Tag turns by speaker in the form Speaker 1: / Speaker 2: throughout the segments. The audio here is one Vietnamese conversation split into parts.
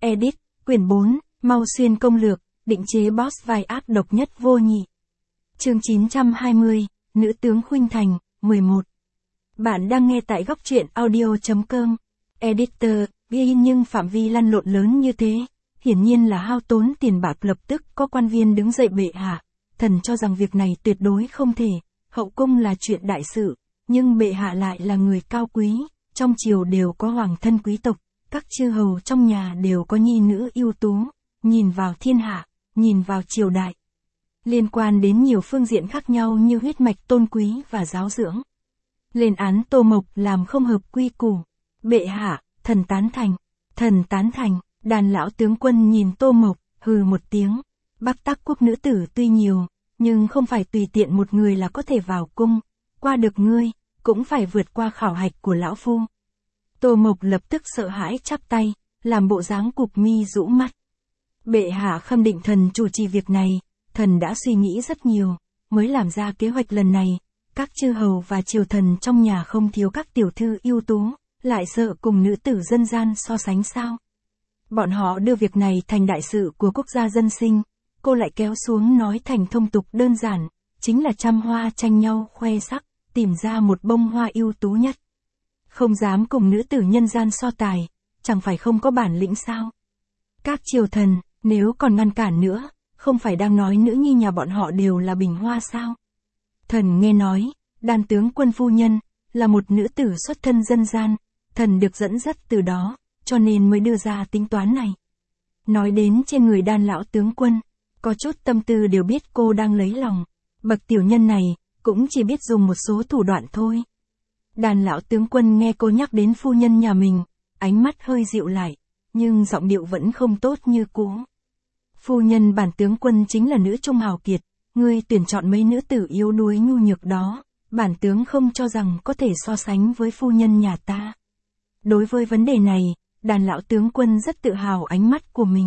Speaker 1: Edit, quyển 4, Mau Xuyên công lược, định chế boss vai ác độc nhất vô nhị. Chương 920, Nữ tướng Khuynh Thành, 11. Bạn đang nghe tại góc truyện audio.com. Editor, ghi nhưng phạm vi lăn lộn lớn như thế, hiển nhiên là hao tốn tiền bạc. Lập tức có quan viên đứng dậy: bệ hạ, thần cho rằng việc này tuyệt đối không thể, hậu cung là chuyện đại sự, nhưng bệ hạ lại là người cao quý, trong triều đều có hoàng thân quý tộc, các chư hầu trong nhà đều có nhi nữ ưu tú, nhìn vào thiên hạ, nhìn vào triều đại. Liên quan đến nhiều phương diện khác nhau như huyết mạch tôn quý và giáo dưỡng. Lên án Tô Mộc làm không hợp quy củ. Bệ hạ, thần tán thành, thần tán thành. Đàn lão tướng quân nhìn Tô Mộc, hừ một tiếng. Bắc Tắc quốc nữ tử tuy nhiều, nhưng không phải tùy tiện một người là có thể vào cung, qua được ngươi, cũng phải vượt qua khảo hạch của lão phu. Tô Mộc lập tức sợ hãi chắp tay, làm bộ dáng cụp mi rũ mắt. Bệ hạ khâm định thần chủ trì việc này, thần đã suy nghĩ rất nhiều, mới làm ra kế hoạch lần này. Các chư hầu và triều thần trong nhà không thiếu các tiểu thư ưu tú, lại sợ cùng nữ tử dân gian so sánh sao. Bọn họ đưa việc này thành đại sự của quốc gia dân sinh, cô lại kéo xuống nói thành thông tục đơn giản, chính là trăm hoa tranh nhau khoe sắc, tìm ra một bông hoa ưu tú nhất. Không dám cùng nữ tử nhân gian so tài, chẳng phải không có bản lĩnh sao. Các triều thần, nếu còn ngăn cản nữa, không phải đang nói nữ nhi nhà bọn họ đều là bình hoa sao. Thần nghe nói, Đan tướng quân phu nhân, là một nữ tử xuất thân dân gian, thần được dẫn dắt từ đó, cho nên mới đưa ra tính toán này. Nói đến trên người Đan lão tướng quân, có chút tâm tư đều biết cô đang lấy lòng, bậc tiểu nhân này, cũng chỉ biết dùng một số thủ đoạn thôi. Đan lão tướng quân nghe cô nhắc đến phu nhân nhà mình, ánh mắt hơi dịu lại, nhưng giọng điệu vẫn không tốt như cũ. Phu nhân bản tướng quân chính là nữ trung hào kiệt, ngươi tuyển chọn mấy nữ tử yếu đuối nhu nhược đó, bản tướng không cho rằng có thể so sánh với phu nhân nhà ta. Đối với vấn đề này, Đàn lão tướng quân rất tự hào ánh mắt của mình.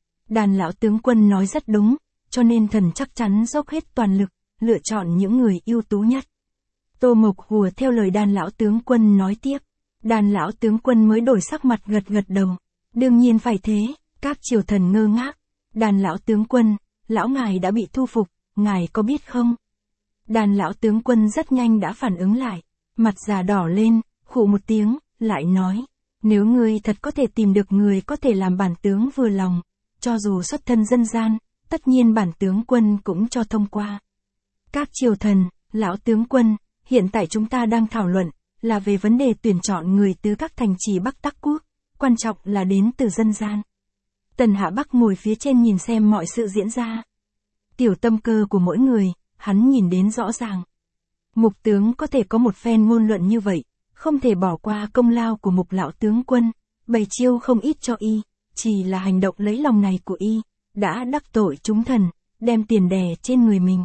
Speaker 1: Đàn lão tướng quân nói rất đúng, cho nên thần chắc chắn dốc hết toàn lực, lựa chọn những người ưu tú nhất. Tô Mộc hùa theo lời đàn lão tướng quân nói tiếp. Đàn lão tướng quân mới đổi sắc mặt gật gật đầu. Đương nhiên phải thế, các triều thần ngơ ngác. Đàn lão tướng quân, lão ngài đã bị thu phục, ngài có biết không? Đàn lão tướng quân rất nhanh đã phản ứng lại, mặt già đỏ lên, khụ một tiếng, lại nói, nếu ngươi thật có thể tìm được người có thể làm bản tướng vừa lòng, cho dù xuất thân dân gian, tất nhiên bản tướng quân cũng cho thông qua. Các triều thần, lão tướng quân, hiện tại chúng ta đang thảo luận, là về vấn đề tuyển chọn người từ các thành trì Bắc Tắc quốc, quan trọng là đến từ dân gian. Tần Hạ Bắc ngồi phía trên nhìn xem mọi sự diễn ra. Tiểu tâm cơ của mỗi người, hắn nhìn đến rõ ràng. Mục tướng có thể có một phen ngôn luận như vậy, không thể bỏ qua công lao của Mục lão tướng quân, bày chiêu không ít cho y, chỉ là hành động lấy lòng này của y, đã đắc tội chúng thần, đem tiền đè trên người mình.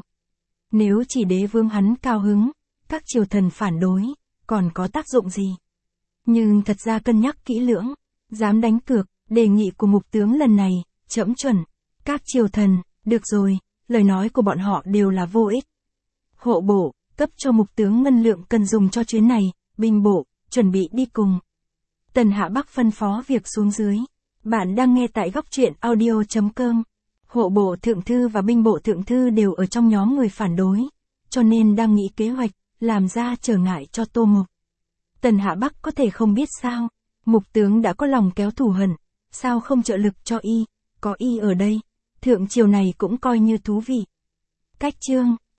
Speaker 1: Nếu chỉ đế vương hắn cao hứng, các triều thần phản đối, còn có tác dụng gì? Nhưng thật ra cân nhắc kỹ lưỡng, dám đánh cược, đề nghị của Mục tướng lần này, trẫm chuẩn. Các triều thần, được rồi, lời nói của bọn họ đều là vô ích. Hộ bộ, cấp cho Mục tướng ngân lượng cần dùng cho chuyến này, binh bộ, chuẩn bị đi cùng. Tần Hạ Bắc phân phó việc xuống dưới. Bạn đang nghe tại góc truyện audio.com. Hộ bộ thượng thư và binh bộ thượng thư đều ở trong nhóm người phản đối, cho nên đang nghĩ kế hoạch, làm ra trở ngại cho Tô Mộc. Tần Hạ Bắc có thể không biết sao, Mục tướng đã có lòng kéo thù hận, sao không trợ lực cho y, có y ở đây, thượng triều này cũng coi như thú vị. Cách chương